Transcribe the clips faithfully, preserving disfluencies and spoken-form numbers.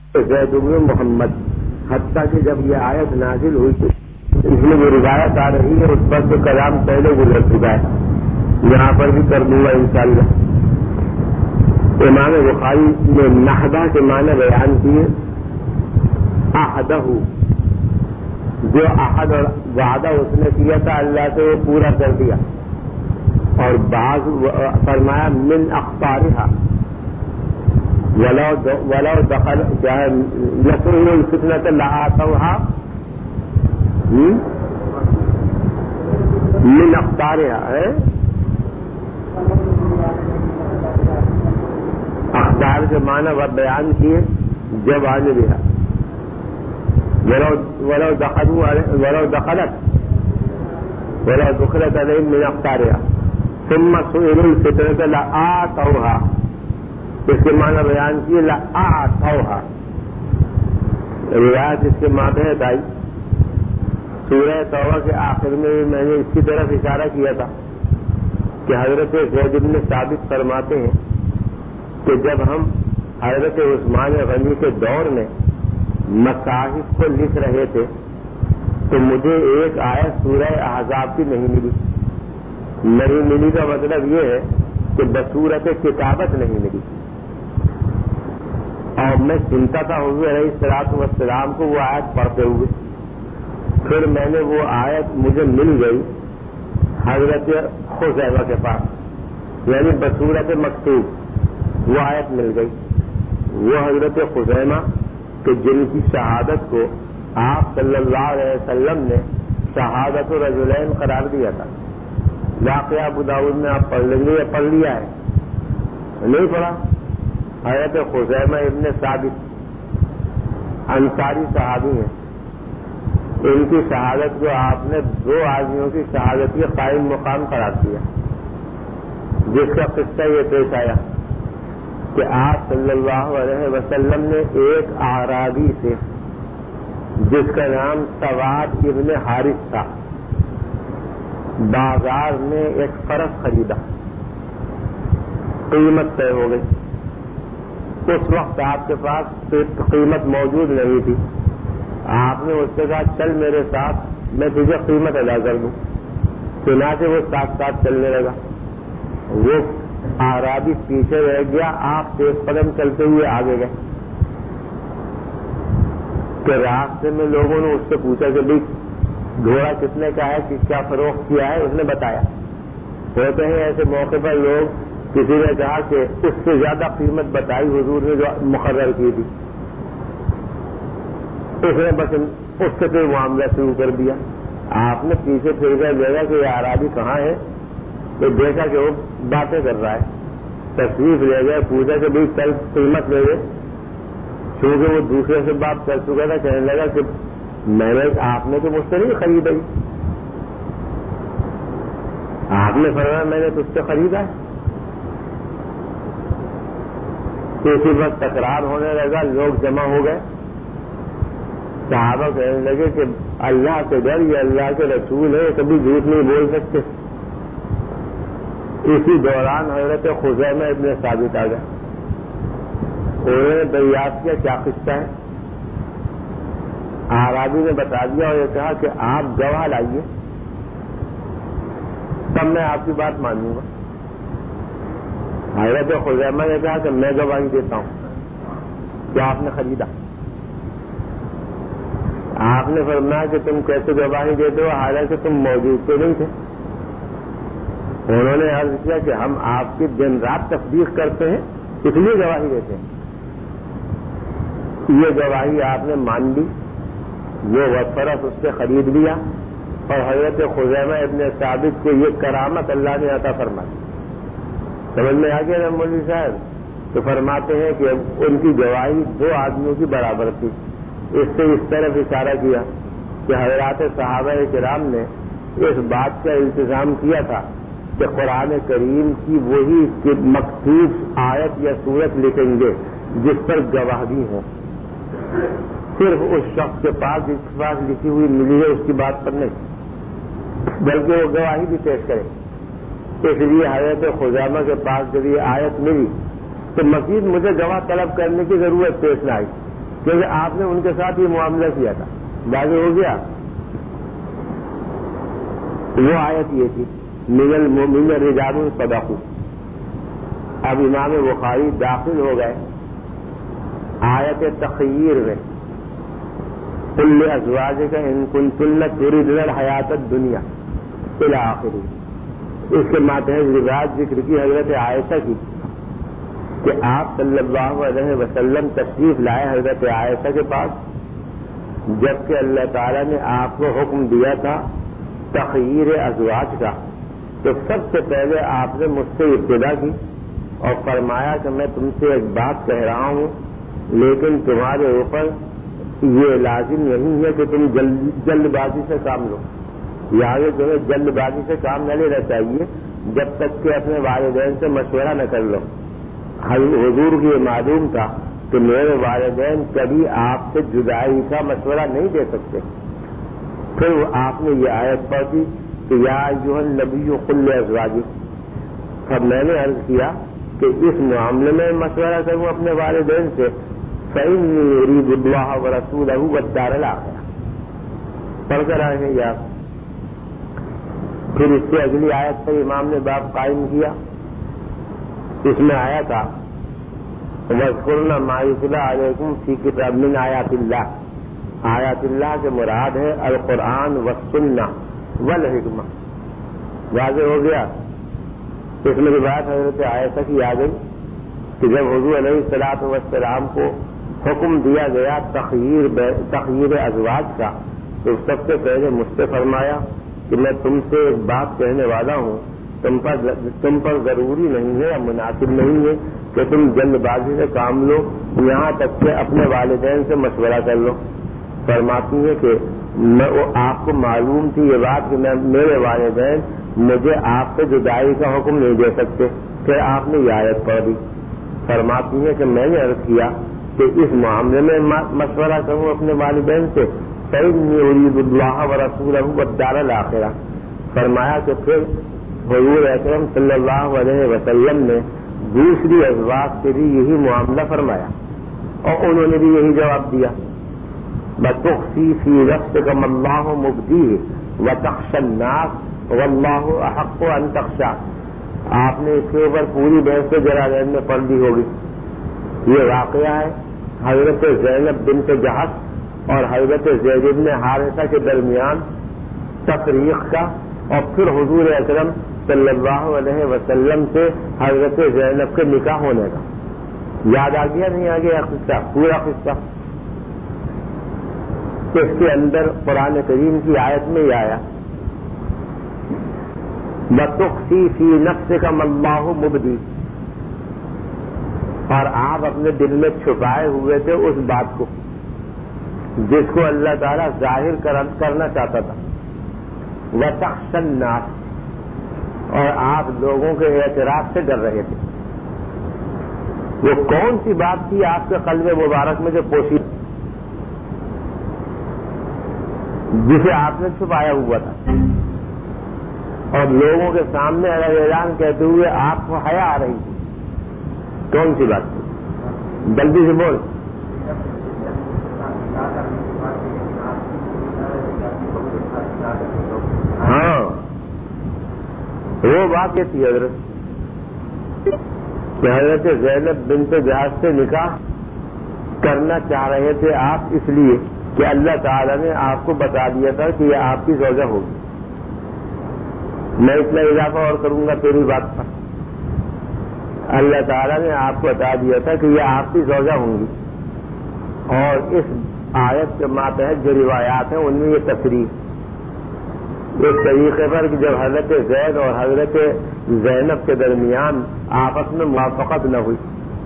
زید بن محمد، حتیٰ کہ جب یہ آیت نازل ہوئی تو اس میں جو روایت آ رہی ہے اس پر تو کلام پہلے گزر چکا ہے، یہاں پر بھی کر دوں گا انشاءاللہ۔ امام بخاری نے نہدہ کے معنی بیان کیے، احدہ، جو احد اور وعدہ اس نے کیا تھا اللہ سے وہ پورا کر دیا، اور بعض فرمایا من اخطارها ولو ولو دخل یسرون الفتنة لآتوها من اخطارها، اخطار کے معنی وہ بیان کیے جب آنے دیا، ولو ولو دخلوا ولو دخلت ولو دخلت علیہم من اخطارها ثم سئلوا الفتنة لآتوها، اس کے معنی بیان کیے لآتوها۔ روایت اس کے ماتحت آئی، سورہ توبہ کے آخر میں میں نے اس کی طرف اشارہ کیا تھا کہ حضرت زید بن ثابت فرماتے ہیں کہ جب ہم حضرت عثمان غنی کے دور میں مصاحف کو لکھ رہے تھے تو مجھے ایک آیت سورہ احزاب کی نہیں ملی۔ نہیں ملی کا مطلب یہ ہے کہ بصورت کتابت نہیں ملی، اور میں سنتا تھا حضور علیہ الصلوۃ والسلام کو وہ آیت پڑھتے ہوئے، پھر میں نے وہ آیت مجھے مل گئی حضرت خزیمہ کے پاس، یعنی بصورت مکتوب وہ آیت مل گئی۔ وہ حضرت خزیمہ کہ جن کی شہادت کو آپ صلی اللہ علیہ وسلم نے شہادت الرجلین قرار دیا تھا۔ واقعہ ابو داؤد میں آپ پڑھ لیں گے یا پڑھ لیا ہے؟ نہیں پڑھا؟ حضرت خزیمہ ابن ثابت انصاری صحابی ہیں، ان کی شہادت کو آپ نے دو آدمیوں کی شہادت کے قائم مقام قرار دیا، جس کا قصہ یہ پیش آیا کہ آپ صلی اللہ علیہ وسلم نے ایک اعرابی سے جس کا نام سواد ابن حارث تھا بازار میں ایک فرس خریدا، قیمت طے ہو گئی۔ اس وقت آپ کے پاس قیمت موجود نہیں تھی، آپ نے اس سے کہا چل میرے ساتھ میں تجھے قیمت ادا کر دوں، چنانچہ وہ ساتھ ساتھ چلنے لگا۔ وہ اعرابی پیچھے رہ گیا، آپ تیز قدم چلتے ہوئے آگے گئے کہ راستے میں لوگوں نے اس سے پوچھا کہ بھائی گھوڑا کتنے کا ہے، کس کا فروخت کیا ہے؟ اس نے بتایا۔ ہوتے ہیں ایسے موقع پر لوگ، کسی نے کہا کہ اس سے زیادہ قیمت بتائی حضور نے جو مقرر کی تھی، اس نے بس اس سے کوئی معاملہ شروع کر دیا۔ آپ نے پیچھے پھر کر دیکھا کہ یہ اعرابی کہاں ہے، تو دیکھا کہ وہ باتیں کر رہا ہے، تشریف لے گئے، پوچھا کہ بھائی کل قیمت لے گئے، چونکہ وہ دوسرے سے بات کر چکا تھا، کہنے لگا کہ میں نے آپ نے تو مجھ سے نہیں خریدا، آپ نے فرمایا میں نے تجھ سے خریدا ہے۔ اسی وقت تکرار ہونے لگا، لوگ جمع ہو گئے، صحابہ کہنے لگے کہ اللہ سے ڈر، یہ اللہ کے رسول ہے، کبھی جھوٹ نہیں بول سکتے۔ اسی دوران حضرت خزیمہ ابن ثابت آ گئے، انہوں نے دریافت کیا کیا قصہ ہے؟ اعرابی نے بتا دیا اور یہ کہا کہ آپ گواہ لائیے تب میں آپ کی بات مانوں گا۔ حضرت خزیمہ نے کہا کہ میں گواہی دیتا ہوں کہ آپ نے خریدا۔ آپ نے فرمایا کہ تم کیسے گواہی دیتے ہو حالانکہ تم موجود تو نہیں تھے؟ انہوں نے عرض کیا کہ ہم آپ کی دن رات تصدیق کرتے ہیں، اس لیے گواہی دیتے ہیں۔ یہ گواہی آپ نے مان لی، وہ وفرس اس سے خرید لیا، اور حضرت خزیمہ ابن ثابت کو یہ کرامت اللہ نے عطا فرمائی۔ سمجھ میں آ گیا نا مولوی صاحب؟ تو فرماتے ہیں کہ ان کی گواہی دو آدمیوں کی برابر تھی۔ اس سے اس طرف اشارہ کیا کہ حضرات صحابہ کرام نے اس بات کا التزام کیا تھا کہ قرآن کریم کی وہی مکتوب آیت یا سورت لکھیں گے جس پر گواہی ہو، صرف اس شخص کے پاس جس کے پاس لکھی ہوئی ملی ہے اس کی بات پر نہیں، بلکہ وہ گواہی بھی پیش کرے۔ اس لیے حضرت خزیمہ کے پاس جب یہ آیت ملی تو مزید مجھے گواہ طلب کرنے کی ضرورت پیش نہ آئی، کیونکہ آپ نے ان کے ساتھ یہ معاملہ کیا تھا. واضح ہو گیا. وہ آیت یہ تھی من المؤمنین رجال صدقوا. اب امام بخاری داخل ہو گئے آیت تخیر میں. قل لازواجک ان کنتن تردن الحیات الدنیا الی آخری. اس کے ماتحت روایت ذکر کی حضرت عائشہ کی کہ آپ صلی اللہ علیہ وسلم تشریف لائے حضرت عائشہ کے پاس، جبکہ اللہ تعالیٰ نے آپ کو حکم دیا تھا تخیر ازواج کا. تو سب سے پہلے آپ نے مجھ سے ابتدا کی اور فرمایا کہ میں تم سے ایک بات کہہ رہا ہوں، لیکن تمہارے اوپر یہ لازم نہیں ہے کہ تم جلد جلد بازی سے کام لو. یہاں تمہیں جلد بازی سے کام نہ لینا چاہیے جب تک کہ اپنے والدین سے مشورہ نہ کر لو. حضور کو یہ معلوم تھا کہ میرے والدین کبھی آپ سے جدائی کا مشورہ نہیں دے سکتے. پھر آپ نے یہ آیت پڑھی کہ یا ایھا النبی قل لازواجک. اب میں نے عرض کیا کہ اس معاملے میں مشورہ کروں اپنے والدین سے، فإنی أريد الله ورسوله والدار الآخرة. پڑھ کر آئے ہیں یا پھر اس سے اگلی آیت پر امام نے باب قائم کیا. اس میں آیا تھا وَاذْكُرْنَ مَا يُتْلَىٰ عَلَيْكُمْ فِي كِتَابِ مِنْ آیاتِ اللَّهِ. آیات اللہ کے مراد ہے القرآن والسنہ والحکمہ. واضح ہو گیا. اس میں روایت حضرت عائشہ کی آ گئی کہ جب حضور علیہ الصلوٰۃ والسلام کو حکم دیا گیا تخیر تخیر ازواج کا، تو سب سے پہلے مجھ سے فرمایا کہ میں تم سے ایک بات کہنے والا ہوں، تم پر تم پر ضروری نہیں ہے یا مناسب نہیں ہے کہ تم جلد بازی سے کام لو، یہاں تک کہ اپنے والدین سے مشورہ کر لو. فرماتی ہے کہ میں وہ آپ کو معلوم تھی یہ بات کہ میں میرے والدین مجھے آپ سے جدائی کا حکم نہیں دے سکتے. پھر آپ نے یہ آیت پڑھ دی. فرماتی ہے کہ میں نے عرض کیا کہ اس معاملے میں مشورہ کروں اپنے والدین سے، فإنی أريد الله ورسوله والدار الآخرة. فرمایا کہ پھر حضور اکرم صلی اللہ علیہ وسلم نے دوسری ازواج سے بھی یہی معاملہ فرمایا اور انہوں نے بھی یہی جواب دیا. وَتُخْفِي فِي نَفْسِكَ مَا اللَّهُ مُبْدِيهِ وَتَخْشَى النَّاسَ وَاللَّهُ أَحَقُّ أَن تَخْشَاهُ. آپ نے اس کے اوپر پوری بحث سے جلالین میں پڑھ لی ہوگی. یہ واقعہ ہے حضرت زینب بنت جحش اور حضرت زید بن حارثہ کے درمیان تفریق کا، اور پھر حضور اکرم صلی اللہ علیہ وسلم سے حضرت زینب کے نکاح ہونے کا. یاد آ گیا نہیں آ گیا قصہ، پورا قصہ. اس کے اندر قرآن کریم کی آیت میں یہ آیا وَتُخْفِي فِي نَفْسِكَ مَا اللَّهُ مُبْدِيهِ. اور آپ اپنے دل میں چھپائے ہوئے تھے اس بات کو جس کو اللہ تعالیٰ ظاہر کرنا چاہتا تھا. وَتَخْشَى النَّاسَ. اور آپ لوگوں کے اعتراض سے ڈر رہے تھے. وہ کون سی بات تھی آپ کے قلب مبارک میں جو پوشی جسے آپ نے چھپایا ہوا تھا اور لوگوں کے سامنے الگ اعلان کہتے ہوئے آپ کو حیا آ رہی تھی؟ کون سی بات تھی؟ جلدی سے بول. ہاں وہ بات یہ تھی حضرت کہ حضرت زینب بنت جحش سے نکاح کرنا چاہ رہے تھے آپ اس لیے کہ اللہ تعالیٰ نے آپ کو بتا دیا تھا کہ یہ آپ کی زوجہ ہوگی. میں اتنا اضافہ اور کروں گا تیری بات پر. اللہ تعالیٰ نے آپ کو بتا دیا تھا کہ یہ آپ کی زوجہ ہوں گی، اور اس آیت کے ماتحت جو روایات ہیں ان میں یہ تصریح اس طریقے پر کہ جب حضرت زید اور حضرت زینب کے درمیان آپس میں موافقت نہ ہوئی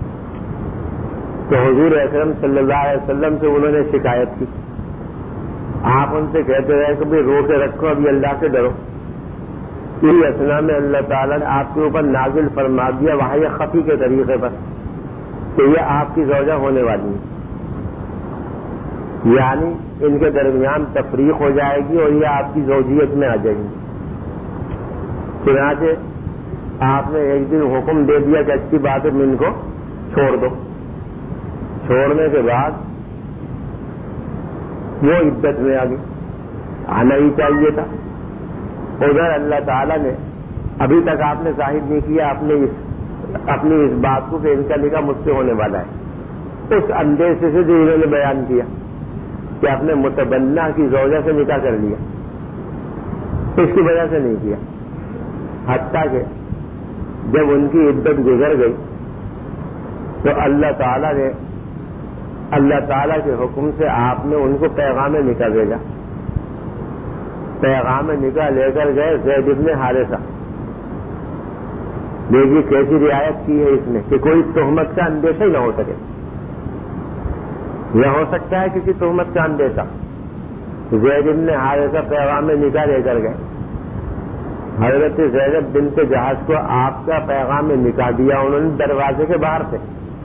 تو حضور اکرم صلی اللہ علیہ وسلم سے انہوں نے شکایت کی. آپ ان سے کہتے رہے کہ بھائی رو کے رکھو، ابھی اللہ سے ڈرو. اسی اثنا میں اللہ تعالیٰ نے آپ کے اوپر نازل فرما دیا وحی خفی کے طریقے پر کہ یہ آپ کی زوجہ ہونے والی ہے، یعنی ان کے درمیان تفریق ہو جائے گی اور یہ آپ کی زوجیت میں آ جائیں گی. چنانچہ آپ نے ایک دن حکم دے دیا کہ اچھی بات ہے ان کو چھوڑ دو. چھوڑنے کے بعد وہ عدت میں آ گئی، آنا ہی چاہیے تھا۔ ادھر اللہ تعالیٰ نے ابھی تک آپ نے ظاہر نہیں کیا اپنے اس اپنی اس بات کو کہ ان کا نکاح مجھ سے ہونے والا ہے، اس اندیشے سے جو انہوں نے بیان کیا کہ اپنے متبنہ کی زوجہ سے نکاح کر لیا، اس کی وجہ سے نہیں کیا۔ حتیٰ کہ جب ان کی عدت گزر گئی تو اللہ تعالیٰ نے اللہ تعالیٰ کے حکم سے آپ نے ان کو پیغام نکاح بھیجا۔ پیغام نکاح لے کر گئے زید بن حارثہ۔ دیکھیے کیسی رعایت کی ہے اس نے کہ کوئی تہمت کا اندیشہ ہی نہ ہو سکے۔ یہ ہو سکتا ہے کسی تہمت کا اندیشہ۔ زید بن حارثہ پیغام نکاح لے کر گئے، حضرت زینب بنت جہاز کو آپ کا پیغام نکاح دیا انہوں نے دروازے کے باہر سے۔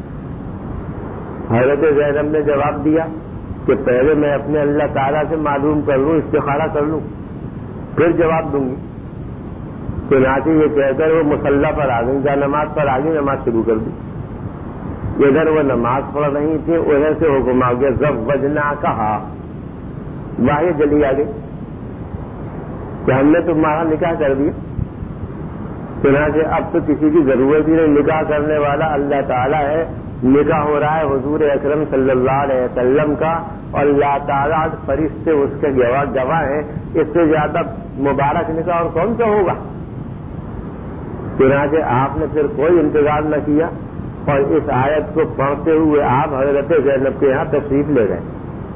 حضرت زینب نے جواب دیا کہ پہلے میں اپنے اللہ تعالیٰ سے معلوم کر لوں، استخارہ کر لوں، پھر جواب دوں گی۔ چنانچہ یہ کہہ کر وہ مصلی پر آ گئی، جہاں نماز پر آ گئی، نماز شروع کر دی۔ ادھر وہ نماز پڑھ رہی تھی، ادھر سے حکم آ گیا زوجنا کہا، واہ جلی آ گئی کہ ہم نے تمہارا نکاح کر دیا۔ چنانچہ اب تو کسی کی ضرورت ہی نہیں، نکاح کرنے والا اللہ تعالیٰ ہے، نکاح ہو رہا ہے حضور اکرم صلی اللہ علیہ وسلم کا، اور اللہ تعالیٰ فرشتے اس کے گواہ گواہ ہیں، اس سے زیادہ مبارک نکاح اور کون سا ہوگا۔ چنانچہ آپ نے پھر کوئی انتظار نہ کیا اور اس آیت کو پڑھتے ہوئے آپ حضرت زینب کے یہاں تشریف لے گئے۔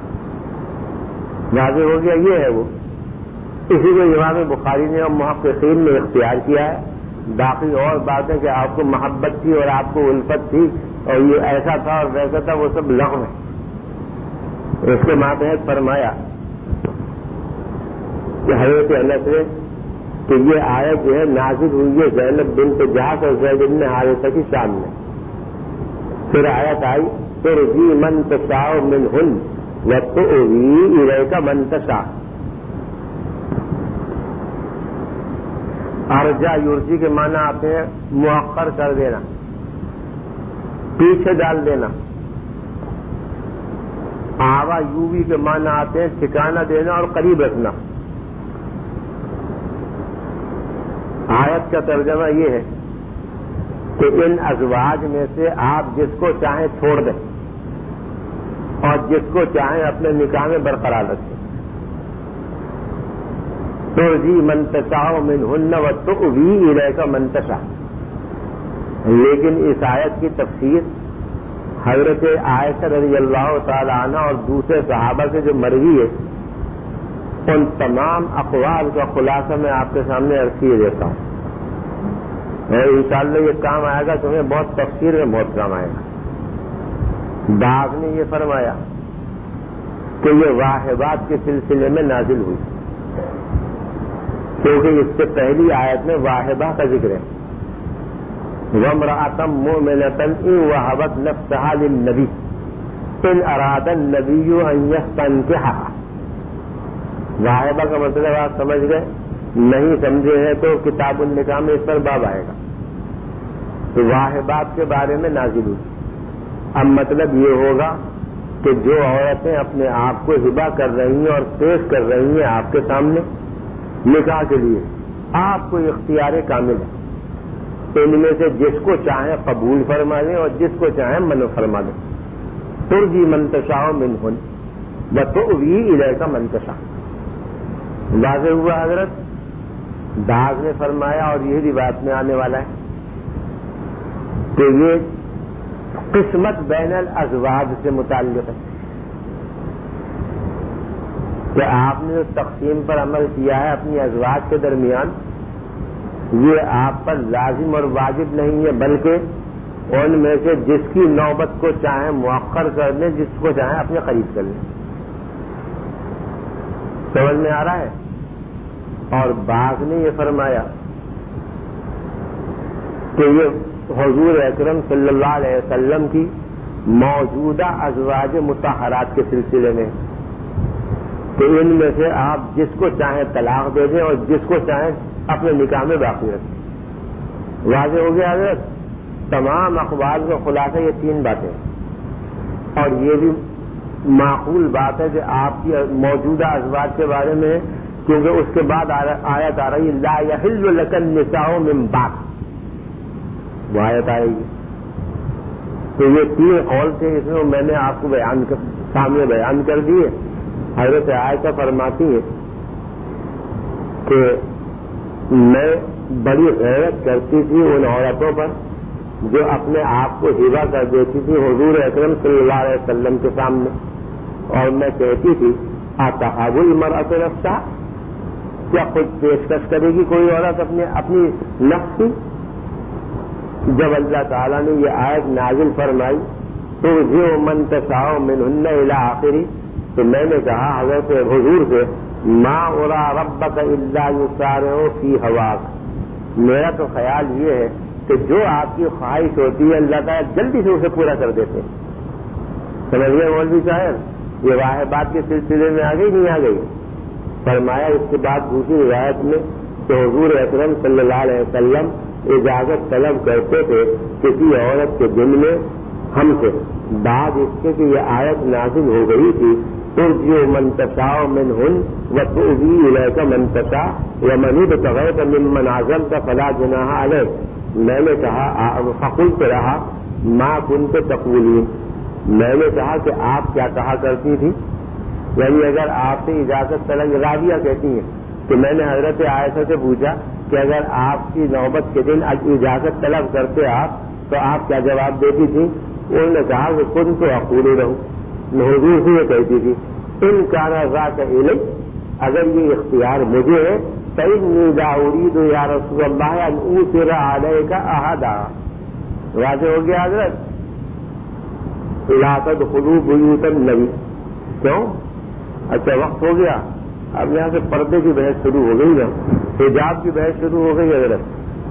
واضح ہو گیا یہ ہے وہ۔ اسی کو امام بخاری نے اور محققین نے اختیار کیا ہے۔ باقی اور باتیں کہ آپ کو محبت تھی اور آپ کو الفت تھی اور یہ ایسا تھا اور ویسا تھا، وہ سب لغو ہے۔ اس کے ماتحت فرمایا کہ حضرت انس نے کہ یہ آیت جو ہے نازل ہوئی ہے زینب بنت جہاز اور زید بن حارثہ کی شان میں۔ پھر آیت آئی ترجی من تشاء منہن وتؤوی الیک من تشاء۔ ارجا یورجی کے معنی آتے ہیں مؤخر کر دینا، پیچھے ڈال دینا۔ آوا یووی کے معنی آتے ہیں ٹھکانہ دینا اور قریب رکھنا۔ آیت کا ترجمہ یہ ہے کہ ان ازواج میں سے آپ جس کو چاہیں چھوڑ دیں اور جس کو چاہیں اپنے نکاح میں برقرار رکھیں۔ ترجی من تشاء منہن وتؤوی الیک من تشاء۔ لیکن اس آیت کی تفسیر حضرت عائشہ رضی اللہ تعالی عنہ اور دوسرے صحابہ سے جو مروی ہے، ان تمام اقوال کا خلاصہ میں آپ کے سامنے عرض کیے دیتا ہوں، اور انشاءاللہ یہ کام آئے گا، تمہیں بہت تفسیر میں بہت کام آئے گا۔ بعض نے یہ فرمایا کہ یہ واہبات کے سلسلے میں نازل ہوئی، کیونکہ اس سے پہلی آیت میں واہبہ کا ذکر ہے، وَامْرَأَةً مُؤْمِنَةً إِن وَهَبَتْ نَفْسَهَا لِلنَّبِيِّ إِنْ أَرَادَ النَّبِيُّ أَن يَسْتَنكِحَهَا۔ واہبہ کا مطلب آپ سمجھ گئے؟ نہیں سمجھے ہیں تو کتاب النکاح میں اس پر باب آئے گا۔ تو واہبات کے بارے میں نازل ہوئی۔ اب مطلب یہ ہوگا کہ جو عورتیں اپنے آپ کو ہبہ کر رہی ہیں اور پیش کر رہی ہیں آپ کے سامنے نکاح کے لیے، آپ کو اختیار کامل ہے، ان میں سے جس کو چاہیں قبول فرما لیں اور جس کو چاہیں منع فرما لیں۔ ترجی من تشاء منہن وتؤوی الیک من تشاء۔ واضح ہوا حضرت؟ داغ نے فرمایا اور یہ روایت میں آنے والا ہے کہ یہ قسمت بین الازواج سے متعلق ہے کہ آپ نے جو تقسیم پر عمل کیا ہے اپنی ازواج کے درمیان، یہ آپ پر لازم اور واجب نہیں ہے، بلکہ ان میں سے جس کی نوبت کو چاہیں مؤخر کر لیں، جس کو چاہیں اپنے قریب کر لیں۔ سمجھ میں آ رہا ہے؟ اور بعض نے یہ فرمایا کہ یہ حضور اکرم صلی اللہ علیہ وسلم کی موجودہ ازواج مطہرات کے سلسلے میں کہ ان میں سے آپ جس کو چاہیں طلاق دے دیں اور جس کو چاہیں اپنے نکاح میں باقی رکھیں۔ واضح ہو گیا حضرت؟ تمام اقوال کا خلاصہ یہ تین باتیں، اور یہ بھی معقول بات ہے کہ آپ کی موجودہ ازواج کے بارے میں، کیونکہ اس کے بعد آیت آ رہی لا یحل لک النساء من بعد، وہ آیت آئے گی. تو یہ تین قول تھے، اس میں میں نے آپ کو بیان کر سامنے بیان کر دیے. حضرت عائشہ فرماتی ہے کہ میں بڑی غیرت کرتی تھی ان عورتوں پر جو اپنے آپ کو ہبہ کر دیتی تھی حضور اکرم صلی اللہ علیہ وسلم کے سامنے، اور میں کہتی تھی اتحاب المرأۃ نفسہا، کیا خود پیشکش کرے گی کوئی عورت اپنے اپنی نفس کی؟ جب اللہ تعالیٰ نے یہ آیت نازل فرمائی تو جو من تشاء منہن الی آخری، تو میں نے کہا حضرت حضور سے ما ارى ربک الا یسارع فی ہواک، میرا تو خیال یہ ہے کہ جو آپ کی خواہش ہوتی ہے اللہ تعالیٰ جلدی سے اسے پورا کر دیتے. سمجھ گئے مولوی صاحب؟ یہ واحد بات کے سلسلے میں آ گئی نہیں آ گئی؟ فرمایا اس کے بعد دوسری روایت میں کہ حضور اکرم صلی اللہ علیہ وسلم اجازت طلب کرتے تھے کسی عورت کے دن میں ہم سے، بعد اس کے کہ یہ آیت نازل ہو گئی تھی ترجع من تشاء منہن وتؤوی الیک من تشاء ومن ابتغیت ممن عزلت فلا جناح علیک. میں نے کہا فقلت رہا ما کنت تقولین، میں نے کہا کہ آپ کیا کہا کرتی تھی، یعنی اگر آپ سے اجازت طلب، راویہ کہتی ہیں کہ میں نے حضرت عائشہ سے پوچھا کہ اگر آپ کی نوبت کے دن اجازت طلب کرتے آپ تو آپ کیا جواب دیتی تھی؟ انہوں نے کہا کہ کن تو اقول رہوں، میں حضور سے یہ کہتی تھی ان کان ذاک الی، اگر یہ اختیار مجھے ہے فإنی لا اريد یا رسول اللہ ان اوثر علیک احدا. واضح ہو گیا حضرت؟ لا تدخلوا بیوت النبی. کیوں؟ اچھا وقت ہو گیا، اب یہاں سے پردے کی بحث شروع ہو گئی نا، حجاب کی بحث شروع ہو گئی حضرت.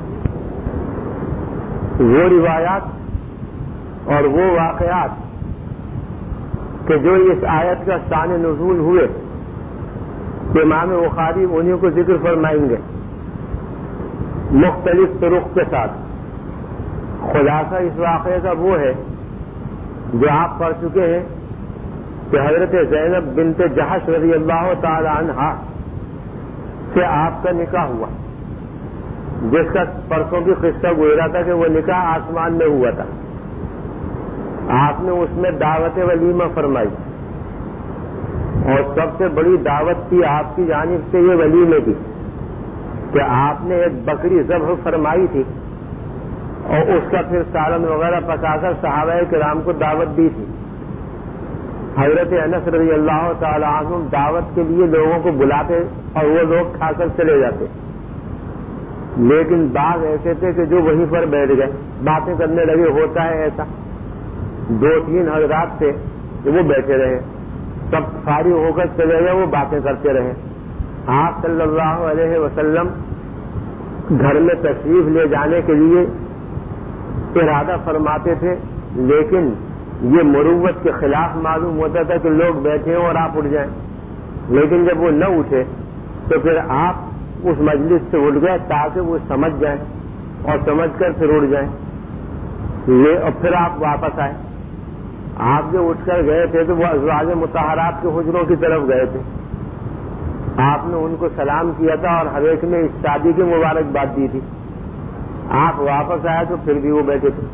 وہ روایات اور وہ واقعات کہ جو اس آیت کا شان نزول ہوئے، امام بخاری انہیں کو ذکر فرمائیں گے مختلف طرق کے ساتھ. خلاصہ اس واقعے کا وہ ہے جو آپ پڑھ چکے ہیں کہ حضرت زینب بنت جحش رضی اللہ تعالی عنہا سے آپ کا نکاح ہوا، جس کا پرسوں کی قصہ گزرا تھا کہ وہ نکاح آسمان میں ہوا تھا. آپ نے اس میں دعوت ولیمہ فرمائی، اور سب سے بڑی دعوت تھی آپ کی جانب سے یہ ولیمے کی کہ آپ نے ایک بکری ذبح فرمائی تھی اور اس کا پھر سالن وغیرہ پکا کر صحابہ کرام کو دعوت دی تھی. حضرت انس رضی اللہ تعالی عنہ دعوت کے لیے لوگوں کو بلاتے اور وہ لوگ کھا کر چلے جاتے، لیکن بعض ایسے تھے کہ جو وہیں پر بیٹھ گئے باتیں کرنے لگے. ہوتا ہے ایسا، دو تین حضرات تھے کہ وہ بیٹھے رہے، سب فارغ ہو کر چلے گئے، وہ باتیں کرتے رہے. آپ صلی اللہ علیہ وسلم گھر میں تشریف لے جانے کے لیے ارادہ فرماتے تھے، لیکن یہ مروت کے خلاف معلوم ہوتا تھا کہ لوگ بیٹھے ہوں اور آپ اٹھ جائیں. لیکن جب وہ نہ اٹھے تو پھر آپ اس مجلس سے اٹھ گئے تاکہ وہ سمجھ جائیں اور سمجھ کر پھر اٹھ جائیں. اور پھر آپ واپس آئے. آپ جو اٹھ کر گئے تھے تو وہ ازواج مطہرات کے حجروں کی طرف گئے تھے. آپ نے ان کو سلام کیا تھا اور ہر ایک نے اس شادی کی مبارکباد دی تھی. آپ واپس آئے تو پھر بھی وہ بیٹھے تھے.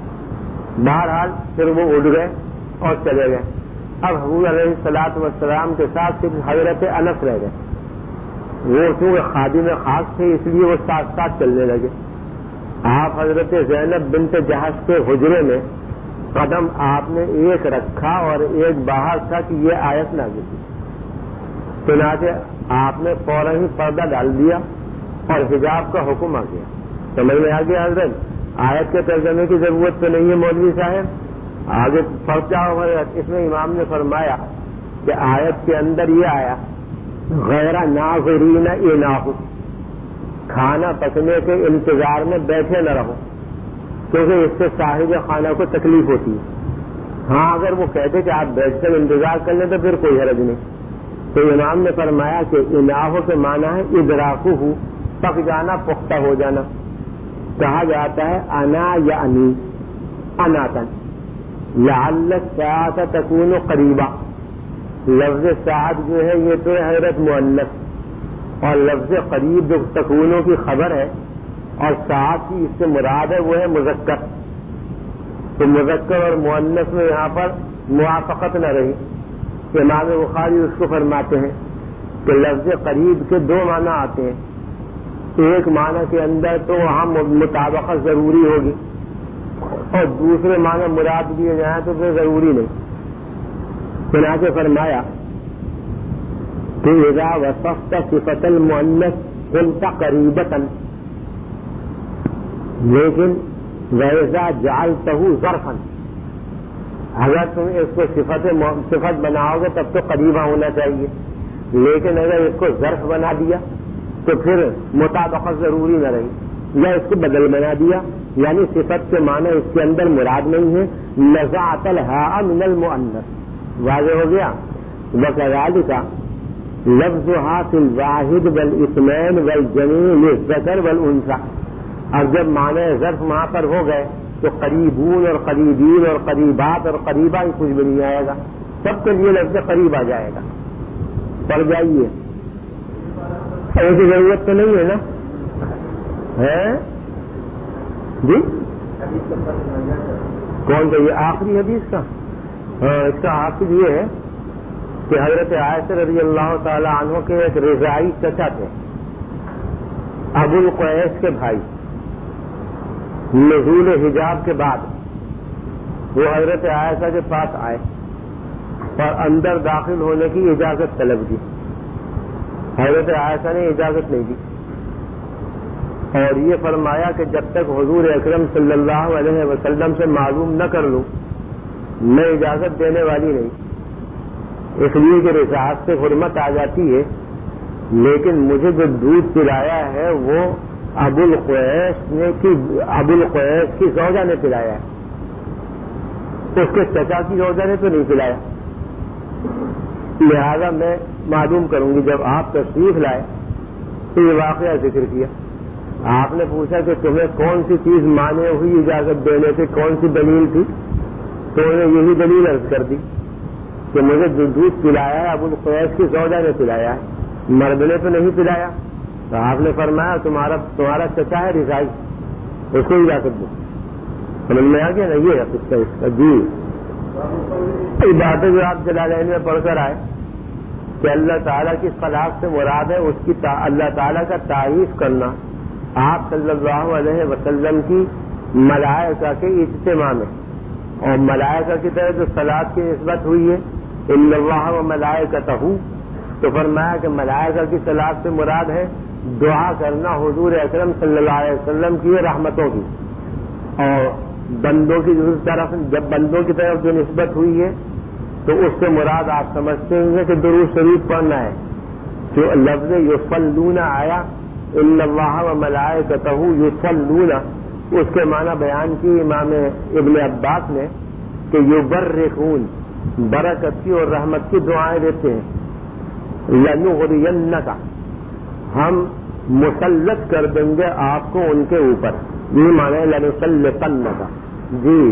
بہرحال پھر وہ اٹھ گئے اور چلے گئے. اب حضور علیہ الصلوۃ والسلام کے ساتھ صرف حضرت انس رہ گئے. وہ چونکہ خادم خاص تھے اس لیے وہ ساتھ ساتھ چلنے لگے. آپ حضرت زینب بنت جحش کے حجرے میں قدم آپ نے ایک رکھا اور ایک باہر تھا کہ یہ آیت نازل ہوئی. چنانچہ آپ نے فوراً ہی پردہ ڈال دیا اور حجاب کا حکم آ گیا. سمجھ میں آ گیا حضرت؟ آیت کے ترجمے کی ضرورت تو نہیں ہے مولوی صاحب، آگے پڑھ جاؤ حضرت. اس میں امام نے فرمایا کہ آیت کے اندر یہ آیا غیر ناظرین اناہ، کھانا پکنے کے انتظار میں بیٹھے نہ رہو، کیونکہ اس سے صاحب خانہ کو تکلیف ہوتی ہے. ہاں اگر وہ کہتے کہ آپ بیٹھ کر انتظار کر لیں تو پھر کوئی حرج نہیں. تو امام نے فرمایا کہ اناہ کے معنی ہے ادراکو ہو، پک جانا، پختہ ہو جانا. کہا جاتا ہے انا یا انی اناتن، لعل الساعۃ تکون قریبا، لفظ ساعت جو ہے یہ تو حضرت مؤنث، اور لفظ قریب جو تکونوں کی خبر ہے اور ساعت کی اس سے مراد ہے وہ ہے مذکر، تو مذکر اور مؤنث میں یہاں پر موافقت نہ رہی۔ امام بخاری اس کو فرماتے ہیں کہ لفظ قریب کے دو معنی آتے ہیں، ایک معنی کے اندر تو وہاں مطابقت ضروری ہوگی اور دوسرے معنی مراد دیے جائیں تو پھر ضروری نہیں۔ چنانچہ فرمایا کہ اذا وصفت صفت المؤنث قلت قریبۃ، لیکن وَإِذَا جَعَلْتَهُ ظَرْفًا، اگر تم اس کو صفت صفت بناؤ گے تب تو قریبہ ہونا چاہیے، لیکن اگر اس کو ظرف بنا دیا تو پھر مطابقت ضروری نہ رہی، یا اس کو بدل بنا دیا یعنی صفت کے معنی اس کے اندر مراد نہیں ہے۔ نزعت الہاء من المؤنث، واضح ہو گیا۔ وَكَذَلِكَ لَفْظُهَا فِي الْوَاحِدِ وَالْإِثْنَيْنِ وَالْجَمِيعِ لِلذَّكَرِ وَالْأُنثَىٰ، اب جب معنی ظرف وہاں پر ہو گئے تو قریبون اور قریبین اور قریبات اور قریبہ ہی کچھ بھی نہیں آئے گا، سب کے لیے لفظ قریب آ جائے گا۔ پڑھ جائیے، ایسی ضرورت تو نہیں ہے نا؟ ہے جی کون سا؟ یہ آخری حدیث کا؟ ہاں، اس کا آخر یہ ہے کہ حضرت عائشہ رضی اللہ تعالی عنہ کے ایک رضائی چچا تھے، ابو القیس کے بھائی، نزول حجاب کے بعد وہ حضرت عائشہ کے پاس آئے اور اندر داخل ہونے کی اجازت طلب کی۔ حضرت عائشہ نے اجازت نہیں دی اور یہ فرمایا کہ جب تک حضور اکرم صلی اللہ علیہ وسلم سے معلوم نہ کر لوں میں اجازت دینے والی نہیں، اس لیے کہ رضاعت سے حرمت آ جاتی ہے، لیکن مجھے جو دودھ پلایا ہے وہ ابو القیس نے کی ابو القیس کی زوجہ نے پلایا ہے، اس کے چچا کی زوجہ نے تو نہیں پلایا، لہذا میں معلوم کروں گی۔ جب آپ تشریف لائے تو یہ واقعہ ذکر کیا، آپ نے پوچھا کہ تمہیں کون سی چیز مانے ہوئی اجازت دینے سے کون سی دلیل تھی، تو انہیں یہی دلیل عرض کر دی کہ مجھے جو دودھ پلایا ہے ابو القیس کی زوجہ نے پلایا ہے، مرد نے تو نہیں پلایا۔ تو آپ نے فرمایا تمہارا تمہارا چچا ہے رضائی، اس کو اجازت دو۔ سمجھ میں آ گیا نا؟ یہ ہے قصہ اس کا۔ جی یہ باتیں جو آپ جلالین میں پڑھ کر آئے کہ اللہ تعالیٰ کی خلاق سے مراد ہے اس کی تا... اللہ تعالیٰ کا تعریف کرنا آپ صلی اللہ علیہ وسلم کی ملائکہ کے اجتماع میں، اور ملائکہ کی طرح جو صلاۃ کی نسبت ہوئی ہے ان اللہ و ملائکتہ، تو فرمایا کہ ملائکہ کی صلاۃ سے مراد ہے دعا کرنا حضور اکرم صلی اللہ علیہ وسلم کی رحمتوں کی، اور بندوں کی طرف جب بندوں کی طرف جو نسبت ہوئی ہے تو اس سے مراد آپ سمجھتے ہیں کہ درود شریف پڑھنا ہے۔ جو لفظ یصلون آیا ان اللہ و ملائکتہ یصلون، اس کے معنی بیان کی امام ابن عباس نے کہ یبرکون، برکت کی اور رحمت کی دعائیں دیتے ہیں۔ لنغرینک، ہم مسلط کر دیں گے آپ کو ان کے اوپر، یہ معنی لنسلطنک۔ جی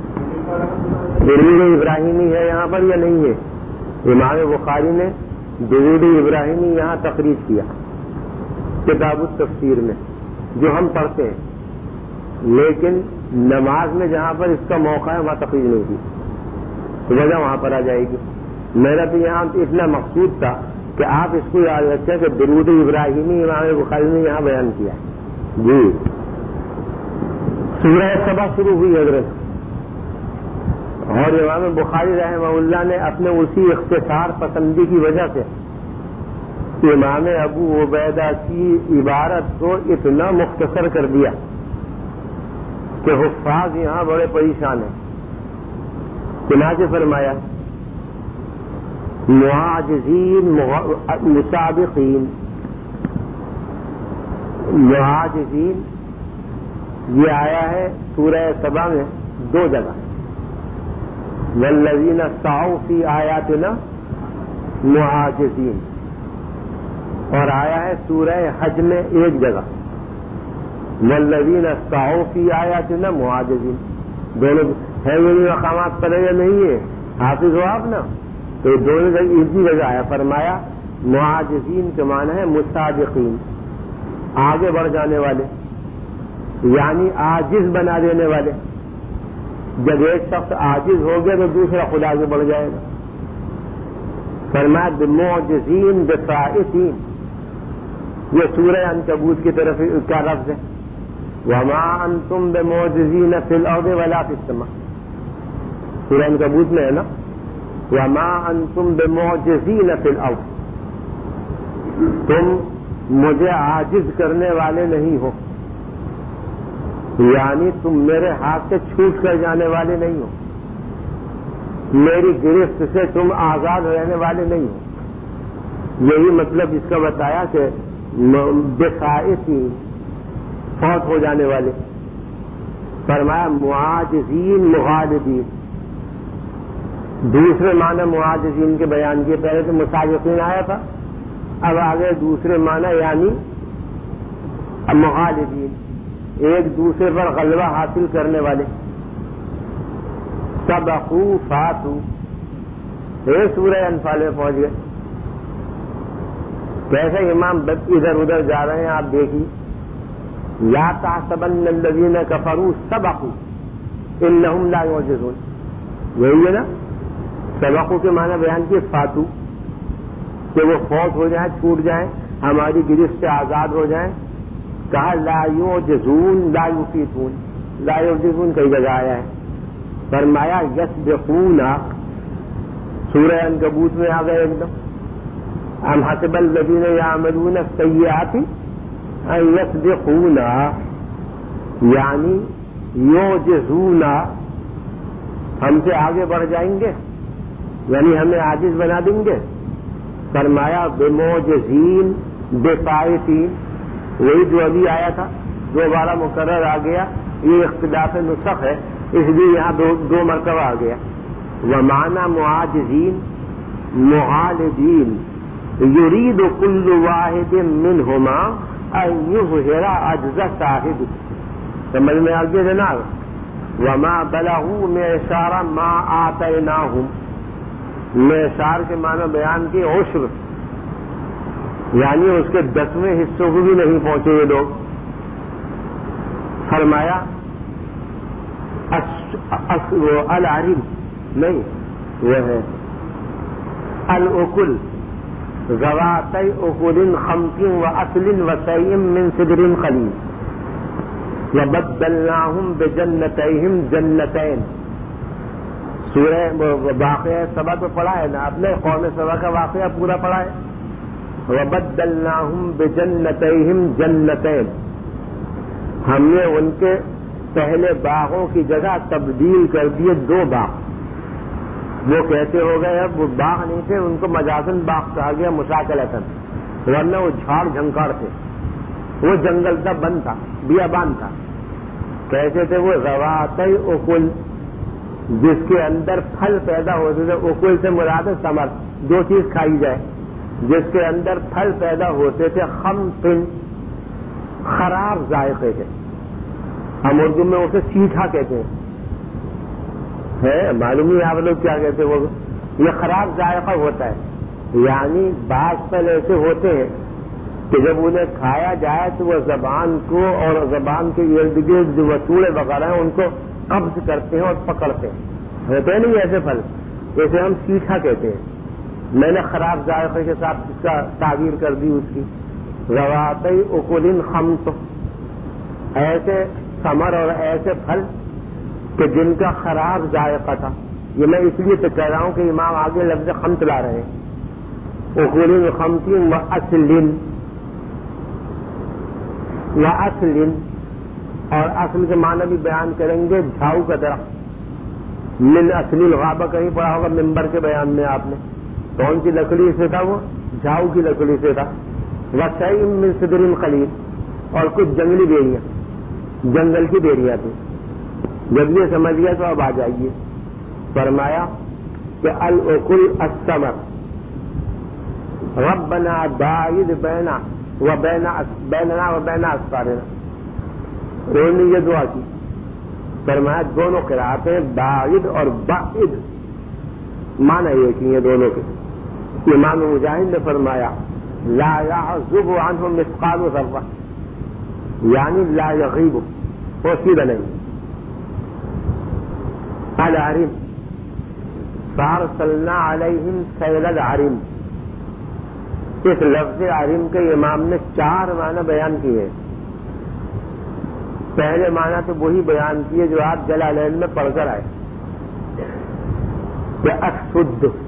درود ابراہیمی ہے یہاں پر یا نہیں ہے؟ امام بخاری نے درود ابراہیمی یہاں تقریر کیا کتاب التفسیر میں جو ہم پڑھتے ہیں، لیکن نماز میں جہاں پر اس کا موقع ہے وہاں تقریر نہیں کی، وجہ وہاں پر آ جائے گی۔ میرا تو یہاں اتنا مقصود تھا کہ آپ اس کو یاد رکھیں کہ درود ابراہیمی امام بخاری نے یہاں بیان کیا ہے۔ جی سورہ سبا شروع ہوئی حضرت، اور امام بخاری رحمہ اللہ نے اپنے اسی اختصار پسندی کی وجہ سے امام ابو عبیدہ کی عبارت کو اتنا مختصر کر دیا کہ حفاظ یہاں بڑے پریشان ہیں۔ چنانچہ فرمایا معاجزین مسابقین، معاجزین یہ آیا ہے سورہ سبا میں دو جگہ، والذین سعوا فی آیاتنا معاجزین، اور آیا ہے سورہ حج میں ایک جگہ والذین سعوا فی آیاتنا معاجزین، دونوں ہے یہی مقامات پڑے یا نہیں ہے؟ حافظ ہو آپ نا؟ تو دونوں جگہ اسی جگہ آیا. فرمایا معاجزین کے معنی ہے مصادقین، آگے بڑھ جانے والے، یعنی عاجز بنا دینے والے. جب ایک شخص عاجز ہو گیا تو دوسرا خود آگے بڑھ جائے گا. فرمایا بمعجزین بفائتین، یہ سورہ عنکبوت کی طرف کا لفظ ہے. وما انتم بمعجزین فی الارض ولا فی السماء، سورہ عنکبوت میں ہے نا، وما انتم بمعجزین فی الارض، تم مجھے عاجز کرنے والے نہیں ہو، یعنی تم میرے ہاتھ سے چھوٹ کر جانے والے نہیں ہو، میری گرفت سے تم آزاد رہنے والے نہیں ہو. یہی مطلب اس کا بتایا کہ بخائفین، فوت ہو جانے والے. فرمایا معاجزین مغالبین، دوسرے معنی معاجزین کے بیان کیے. پہلے تو مصادقین آیا تھا، اب آگے دوسرے معنی یعنی مغالبین، ایک دوسرے پر غلبہ حاصل کرنے والے. سبقو فاتو، یہ سورہ انفال میں پہنچ گئے. کیسے امام ادھر ادھر جا رہے ہیں آپ دیکھیے. یا تحسبن الذین کفروا سبقوا انہم لا یعجزون، یہی ہے نا. سبقو کے معنی بیان کیے فاتو، کہ وہ فوت ہو جائیں، چھوٹ جائیں، ہماری گرفت سے آزاد ہو جائیں. کہا لا یعجزون لا یفیتون، لا یعجزون کئی جگہ آیا ہے. فرمایا یسبقون، سورہ عنکبوت میں آ گئے ایک دم. ام حسب الذین یعملون السیئات ان یسبقون، یعنی یعجزون، ہم سے آگے بڑھ جائیں گے، یعنی ہمیں عاجز بنا دیں گے. فرمایا بمعجزین بفائتین، وہی جو ابھی آیا تھا دوبارہ مقرر آ گیا. یہ اختلاف نسخ ہے، اس لیے یہاں دو, دو مرتبہ آ گیا. ومعنی معاجزین مغالبین، یرید کل واحد منہما ان یظہر عجز صاحب. سمجھ میں آ گیا جناب. وما بلغوا معشار ما آتیناہم، معشار کے معنی بیان کی عشر، یعنی اس کے دسویں حصوں کو بھی نہیں پہنچے یہ لوگ. فرمایا العرب نہیں، وہ ہے الاکل، ذواتی اکل خمس و اصل و شیء من صدر خلیل، وبدلناہم بجنتیہم جنتین. سورہ واقعہ سبا تو پڑھا ہے نا آپ نے، قوم سبا کا واقعہ پورا پڑھا ہے. وبدلناہم بجنتیہم جنتین، ہم نے ان کے پہلے باغوں کی جگہ تبدیل کر دیے دو باغ. وہ کہتے ہو گئے اب وہ باغ نہیں تھے، ان کو مجازن باغ کہا گیا مشاکلتاً، ورنہ وہ جھاڑ جھنکاڑ تھے، وہ جنگل تھا، بند تھا، بیابان تھا. کیسے تھے وہ؟ ذواتی اکل، جس کے اندر پھل پیدا ہوتے تھے. اکل سے مراد ثمر، جو چیز کھائی جائے، جس کے اندر پھل پیدا ہوتے تھے. خمسن، خراب ذائقے کے، ہم اردو میں اسے سیٹھا کہتے ہیں. ہے معلوم نہیں آپ لوگ کیا کہتے ہیں؟ وہ یہ خراب ذائقہ ہوتا ہے، یعنی بعض پھل ایسے ہوتے ہیں کہ جب انہیں کھایا جائے تو وہ زبان کو اور زبان کے ارد گرد جو وسوڑے وغیرہ ہیں ان کو قبض کرتے ہیں اور پکڑتے ہیں. ہوتے ہیں نہیں ایسے پھل، ایسے ہم سیٹھا کہتے ہیں. میں نے خراب ذائقے کے ساتھ اس کا تعبیر کر دی اس کی. ذواتی اکل خمس، ایسے ثمر اور ایسے پھل کہ جن کا خراب ذائقہ تھا. یہ میں اس لیے تو کہہ رہا ہوں کہ امام آگے لفظ خمس لا رہے ہیں. اکل خمس و اصل و اصل، اور اصل کے معنی بھی بیان کریں گے. جھاؤ کا درخت، من اصل الغابہ کہیں پڑا ہوگا ممبر کے بیان میں آپ نے. کون سی لکڑی سے تھا وہ؟ جھاؤ کی لکڑی سے تھا. وشیء من صدر خلیل، اور کچھ جنگلی بیریاں، جنگل کی بیریاں تھیں. جب یہ سمجھ گیا تو اب آ جائیے. فرمایا کہ الاکل الثمر، ربنا باعد بینا و بینا بیننا و بینا اسفارنا. انہوں نے یہ دعا کی فرمایا دونوں قراءتیں باعد اور بعد معنی ایک ہی ہیں دونوں کے. امام مجاہد نے فرمایا لا يعزب عنه مثقال ذرہ یعنی لا یغیب پوشیدہ نہیں. العریم فارسلنا علیہم سیل العریم. اس لفظ عریم کے امام نے چار معنی بیان کیے. پہلے معنی تو وہی بیان کیے جو آپ جلالین میں پڑھ کر آئے کہ اسد